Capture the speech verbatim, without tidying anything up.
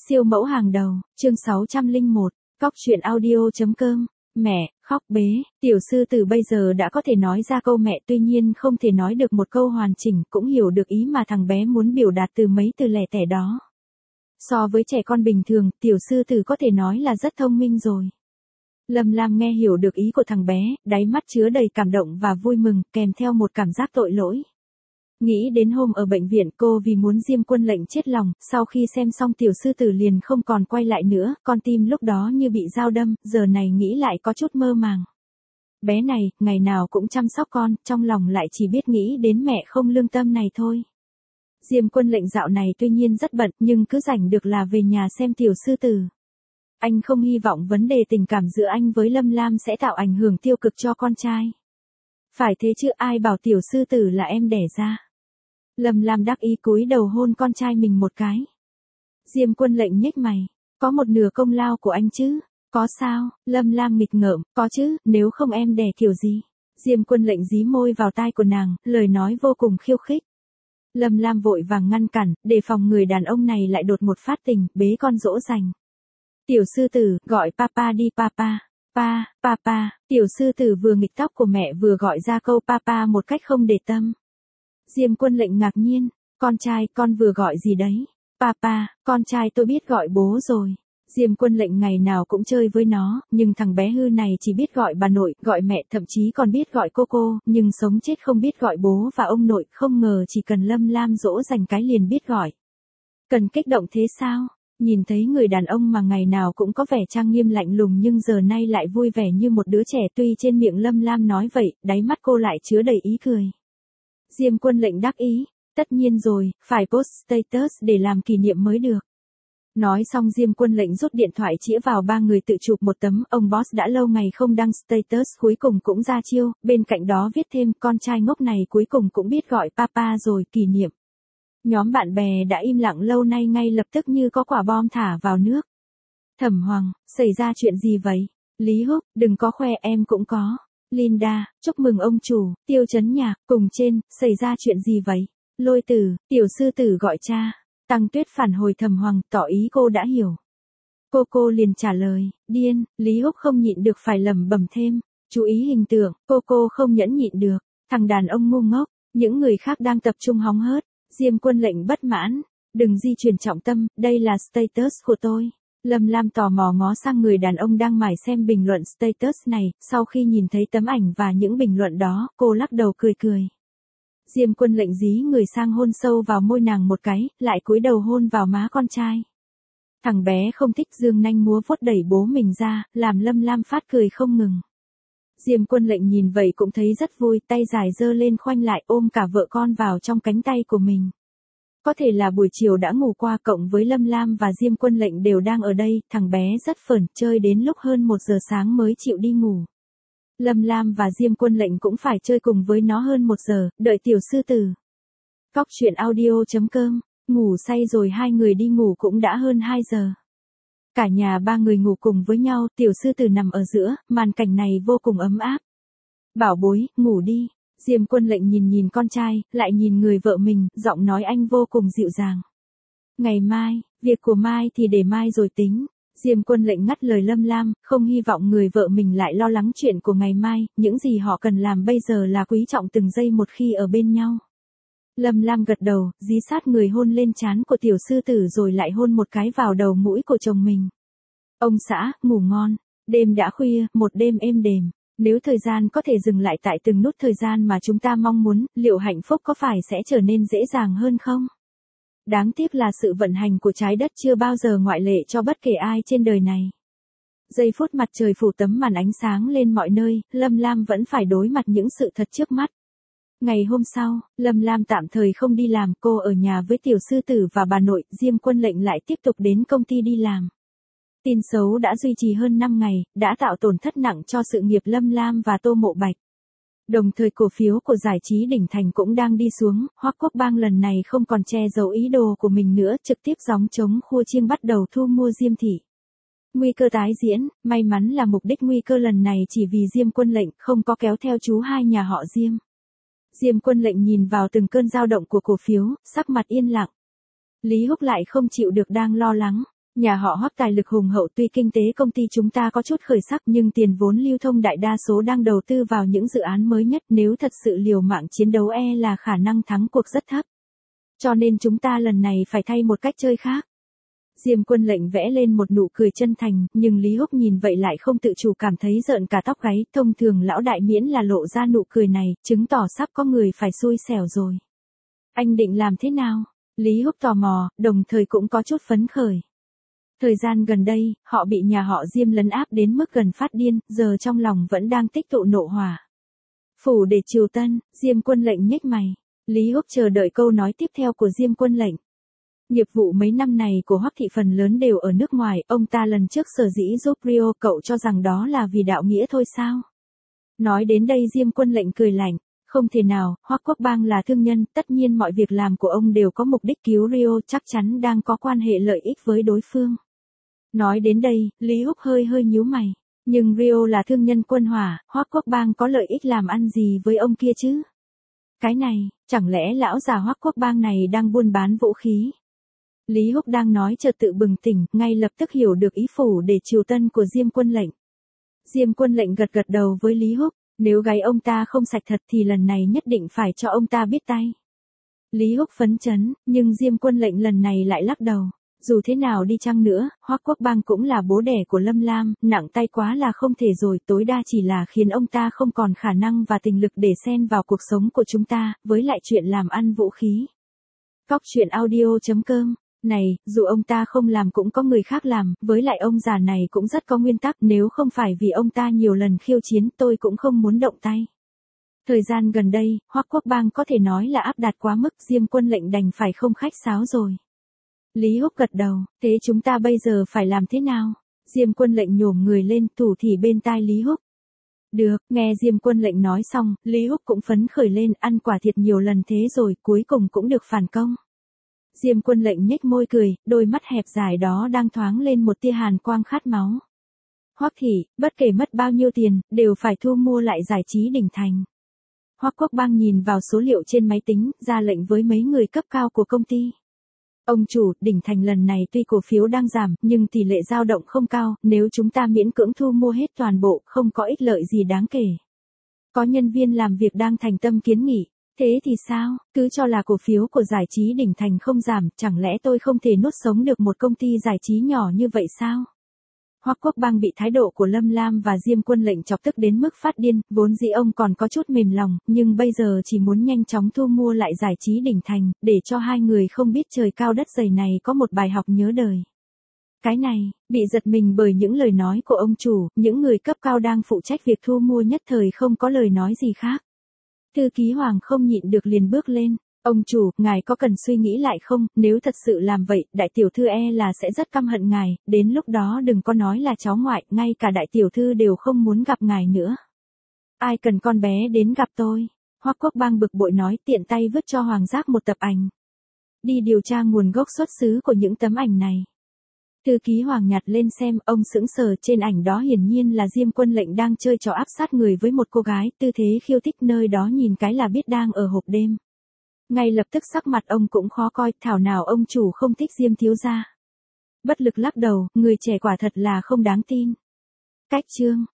Siêu mẫu hàng đầu, chương sáu trăm lẻ một, Cóc truyện audio.com, mẹ, khóc bế, tiểu sư tử bây giờ đã có thể nói ra câu mẹ tuy nhiên không thể nói được một câu hoàn chỉnh, cũng hiểu được ý mà thằng bé muốn biểu đạt từ mấy từ lẻ tẻ đó. So với trẻ con bình thường, tiểu sư tử có thể nói là rất thông minh rồi. Lâm Lam nghe hiểu được ý của thằng bé, đáy mắt chứa đầy cảm động và vui mừng, kèm theo một cảm giác tội lỗi. Nghĩ đến hôm ở bệnh viện cô vì muốn Diêm Quân Lệnh chết lòng, sau khi xem xong tiểu sư tử liền không còn quay lại nữa, con tim lúc đó như bị dao đâm, giờ này nghĩ lại có chút mơ màng. Bé này, ngày nào cũng chăm sóc con, trong lòng lại chỉ biết nghĩ đến mẹ không lương tâm này thôi. Diêm Quân Lệnh dạo này tuy nhiên rất bận, nhưng cứ rảnh được là về nhà xem tiểu sư tử. Anh không hy vọng vấn đề tình cảm giữa anh với Lâm Lam sẽ tạo ảnh hưởng tiêu cực cho con trai. Phải thế chứ, ai bảo tiểu sư tử là em đẻ ra. Lâm Lam đắc ý cúi đầu hôn con trai mình một cái. Diêm Quân Lệnh nhếch mày, có một nửa công lao của anh chứ? Có sao? Lâm Lam nghịch ngợm, có chứ, nếu không em đẻ kiểu gì? Diêm Quân Lệnh dí môi vào tai của nàng, lời nói vô cùng khiêu khích. Lâm Lam vội vàng ngăn cản, đề phòng người đàn ông này lại đột một phát tình, bế con dỗ dành. Tiểu sư tử, gọi papa đi papa. Pa, papa, tiểu sư tử vừa nghịch tóc của mẹ vừa gọi ra câu papa một cách không để tâm. Diêm Quân Lệnh ngạc nhiên, con trai, con vừa gọi gì đấy? Papa, con trai tôi biết gọi bố rồi. Diêm Quân Lệnh ngày nào cũng chơi với nó, nhưng thằng bé hư này chỉ biết gọi bà nội, gọi mẹ, thậm chí còn biết gọi cô cô, nhưng sống chết không biết gọi bố và ông nội, không ngờ chỉ cần Lâm Lam dỗ dành cái liền biết gọi. Cần kích động thế sao? Nhìn thấy người đàn ông mà ngày nào cũng có vẻ trang nghiêm lạnh lùng nhưng giờ nay lại vui vẻ như một đứa trẻ, tuy trên miệng Lâm Lam nói vậy, đáy mắt cô lại chứa đầy ý cười. Diêm Quân Lệnh đắc ý, tất nhiên rồi, phải post status để làm kỷ niệm mới được. Nói xong Diêm Quân Lệnh rút điện thoại chĩa vào ba người tự chụp một tấm, ông boss đã lâu ngày không đăng status cuối cùng cũng ra chiêu, bên cạnh đó viết thêm con trai ngốc này cuối cùng cũng biết gọi papa rồi, kỷ niệm. Nhóm bạn bè đã im lặng lâu nay ngay lập tức như có quả bom thả vào nước. Thẩm Hoàng, xảy ra chuyện gì vậy? Lý Húc, đừng có khoe, em cũng có. Linda, chúc mừng ông chủ. Tiêu Chấn Nhạc, cùng trên, xảy ra chuyện gì vậy? Lôi Tử, tiểu sư tử gọi cha. Tăng Tuyết phản hồi Thẩm Hoàng, tỏ ý cô đã hiểu. Cô cô liền trả lời, điên. Lý Húc không nhịn được phải lẩm bẩm thêm. Chú ý hình tượng, cô cô không nhẫn nhịn được. Thằng đàn ông ngu ngốc, những người khác đang tập trung hóng hớt. Diêm Quân Lệnh bất mãn, đừng di chuyển trọng tâm, đây là status của tôi. Lâm Lam tò mò ngó sang người đàn ông đang mải xem bình luận status này, sau khi nhìn thấy tấm ảnh và những bình luận đó, cô lắc đầu cười cười. Diêm Quân Lệnh dí người sang hôn sâu vào môi nàng một cái, lại cúi đầu hôn vào má con trai. Thằng bé không thích dương nanh múa vuốt đẩy bố mình ra, làm Lâm Lam phát cười không ngừng. Diêm Quân Lệnh nhìn vậy cũng thấy rất vui, tay dài giơ lên khoanh lại ôm cả vợ con vào trong cánh tay của mình. Có thể là buổi chiều đã ngủ qua, cộng với Lâm Lam và Diêm Quân Lệnh đều đang ở đây, thằng bé rất phởn, chơi đến lúc hơn một giờ sáng mới chịu đi ngủ. Lâm Lam và Diêm Quân Lệnh cũng phải chơi cùng với nó hơn một giờ, đợi tiểu sư tử. Cóc truyện audio.com, ngủ say rồi hai người đi ngủ cũng đã hơn hai giờ. Cả nhà ba người ngủ cùng với nhau, tiểu sư tử nằm ở giữa, màn cảnh này vô cùng ấm áp. Bảo bối, ngủ đi. Diêm Quân Lệnh nhìn nhìn con trai, lại nhìn người vợ mình, giọng nói anh vô cùng dịu dàng. Ngày mai, việc của mai thì để mai rồi tính. Diêm Quân Lệnh ngắt lời Lâm Lam, không hy vọng người vợ mình lại lo lắng chuyện của ngày mai, những gì họ cần làm bây giờ là quý trọng từng giây một khi ở bên nhau. Lâm Lam gật đầu, dí sát người hôn lên trán của tiểu sư tử rồi lại hôn một cái vào đầu mũi của chồng mình. Ông xã, ngủ ngon. Đêm đã khuya, một đêm êm đềm. Nếu thời gian có thể dừng lại tại từng nút thời gian mà chúng ta mong muốn, liệu hạnh phúc có phải sẽ trở nên dễ dàng hơn không? Đáng tiếc là sự vận hành của trái đất chưa bao giờ ngoại lệ cho bất kể ai trên đời này. Giây phút mặt trời phủ tấm màn ánh sáng lên mọi nơi, Lâm Lam vẫn phải đối mặt những sự thật trước mắt. Ngày hôm sau, Lâm Lam tạm thời không đi làm, cô ở nhà với tiểu sư tử và bà nội, Diêm Quân Lệnh lại tiếp tục đến công ty đi làm. Tin xấu đã duy trì hơn năm ngày, đã tạo tổn thất nặng cho sự nghiệp Lâm Lam và Tô Mộ Bạch. Đồng thời cổ phiếu của giải trí đỉnh thành cũng đang đi xuống, Hoắc Quốc Bang lần này không còn che giấu ý đồ của mình nữa, trực tiếp gióng trống khua chiêng bắt đầu thu mua Diêm thị. Nguy cơ tái diễn, may mắn là mục đích nguy cơ lần này chỉ vì Diêm Quân Lệnh, không có kéo theo chú hai nhà họ Diêm. Diêm Quân Lệnh nhìn vào từng cơn dao động của cổ phiếu, sắc mặt yên lặng. Lý Húc lại không chịu được đang lo lắng. Nhà họ Hoắc tài lực hùng hậu, tuy kinh tế công ty chúng ta có chút khởi sắc nhưng tiền vốn lưu thông đại đa số đang đầu tư vào những dự án mới nhất, nếu thật sự liều mạng chiến đấu e là khả năng thắng cuộc rất thấp. Cho nên chúng ta lần này phải thay một cách chơi khác. Diêm Quân Lệnh vẽ lên một nụ cười chân thành, nhưng Lý Húc nhìn vậy lại không tự chủ cảm thấy rợn cả tóc gáy, thông thường lão đại miễn là lộ ra nụ cười này, chứng tỏ sắp có người phải xui xẻo rồi. Anh định làm thế nào? Lý Húc tò mò, đồng thời cũng có chút phấn khởi. Thời gian gần đây, họ bị nhà họ Diêm lấn áp đến mức gần phát điên, giờ trong lòng vẫn đang tích tụ nộ hỏa. Phủ để Triều Tân, Diêm Quân Lệnh nhếch mày. Lý Húc chờ đợi câu nói tiếp theo của Diêm Quân Lệnh. Nghiệp vụ mấy năm này của Hoắc thị phần lớn đều ở nước ngoài, ông ta lần trước sở dĩ giúp Rio, cậu cho rằng đó là vì đạo nghĩa thôi sao? Nói đến đây Diêm Quân Lệnh cười lạnh, không thể nào, Hoắc Quốc Bang là thương nhân, tất nhiên mọi việc làm của ông đều có mục đích cứu Rio, chắc chắn đang có quan hệ lợi ích với đối phương. Nói đến đây, Lý Húc hơi hơi nhíu mày, nhưng Rio là thương nhân quân hỏa, Hoắc Quốc Bang có lợi ích làm ăn gì với ông kia chứ? Cái này, chẳng lẽ lão già Hoắc Quốc Bang này đang buôn bán vũ khí? Lý Húc đang nói chợt tự bừng tỉnh, ngay lập tức hiểu được ý phủ để Triều Tân của Diêm Quân Lệnh. Diêm Quân Lệnh gật gật đầu với Lý Húc, nếu gáy ông ta không sạch thật thì lần này nhất định phải cho ông ta biết tay. Lý Húc phấn chấn, nhưng Diêm Quân Lệnh lần này lại lắc đầu. Dù thế nào đi chăng nữa, Hoắc Quốc Bang cũng là bố đẻ của Lâm Lam, nặng tay quá là không thể rồi, tối đa chỉ là khiến ông ta không còn khả năng và tình lực để xen vào cuộc sống của chúng ta, với lại chuyện làm ăn vũ khí. Góc truyện audio chấm com. Này, dù ông ta không làm cũng có người khác làm, với lại ông già này cũng rất có nguyên tắc, nếu không phải vì ông ta nhiều lần khiêu chiến tôi cũng không muốn động tay. Thời gian gần đây, Hoắc Quốc Bang có thể nói là áp đặt quá mức, Diêm Quân Lệnh đành phải không khách sáo rồi. Lý Húc gật đầu, thế chúng ta bây giờ phải làm thế nào? Diêm Quân Lệnh nhổm người lên, thủ thỉ bên tai Lý Húc. Được, nghe Diêm Quân Lệnh nói xong, Lý Húc cũng phấn khởi lên, ăn quả thiệt nhiều lần thế rồi, cuối cùng cũng được phản công. Diêm Quân Lệnh nhếch môi cười, đôi mắt hẹp dài đó đang thoáng lên một tia hàn quang khát máu. Hoắc thị, bất kể mất bao nhiêu tiền, đều phải thu mua lại Giải Trí Đỉnh Thành. Hoắc Quốc Bang nhìn vào số liệu trên máy tính, ra lệnh với mấy người cấp cao của công ty. Ông chủ, Đỉnh Thành lần này tuy cổ phiếu đang giảm, nhưng tỷ lệ dao động không cao, nếu chúng ta miễn cưỡng thu mua hết toàn bộ, không có ích lợi gì đáng kể. Có nhân viên làm việc đang thành tâm kiến nghị. Thế thì sao, cứ cho là cổ phiếu của Giải Trí Đỉnh Thành không giảm, chẳng lẽ tôi không thể nuốt sống được một công ty giải trí nhỏ như vậy sao? Hoắc Quốc Bang bị thái độ của Lâm Lam và Diêm Quân Lệnh chọc tức đến mức phát điên, vốn dĩ ông còn có chút mềm lòng, nhưng bây giờ chỉ muốn nhanh chóng thu mua lại Giải Trí Đỉnh Thành, để cho hai người không biết trời cao đất dày này có một bài học nhớ đời. Cái này, bị giật mình bởi những lời nói của ông chủ, những người cấp cao đang phụ trách việc thu mua nhất thời không có lời nói gì khác. Thư ký Hoàng không nhịn được liền bước lên, ông chủ, ngài có cần suy nghĩ lại không, nếu thật sự làm vậy, đại tiểu thư e là sẽ rất căm hận ngài, đến lúc đó đừng có nói là cháu ngoại, ngay cả đại tiểu thư đều không muốn gặp ngài nữa. Ai cần con bé đến gặp tôi? Hoắc Quốc Bang bực bội nói, tiện tay vứt cho Hoàng Giác một tập ảnh. Đi điều tra nguồn gốc xuất xứ của những tấm ảnh này. Thư ký Hoàng nhặt lên xem, ông sững sờ, trên ảnh đó hiển nhiên là Diêm Quân Lệnh đang chơi trò áp sát người với một cô gái, tư thế khiêu thích, nơi đó nhìn cái là biết đang ở hộp đêm. Ngay lập tức sắc mặt ông cũng khó coi, thảo nào ông chủ không thích Diêm thiếu gia. Bất lực lắc đầu, người trẻ quả thật là không đáng tin. Cách chương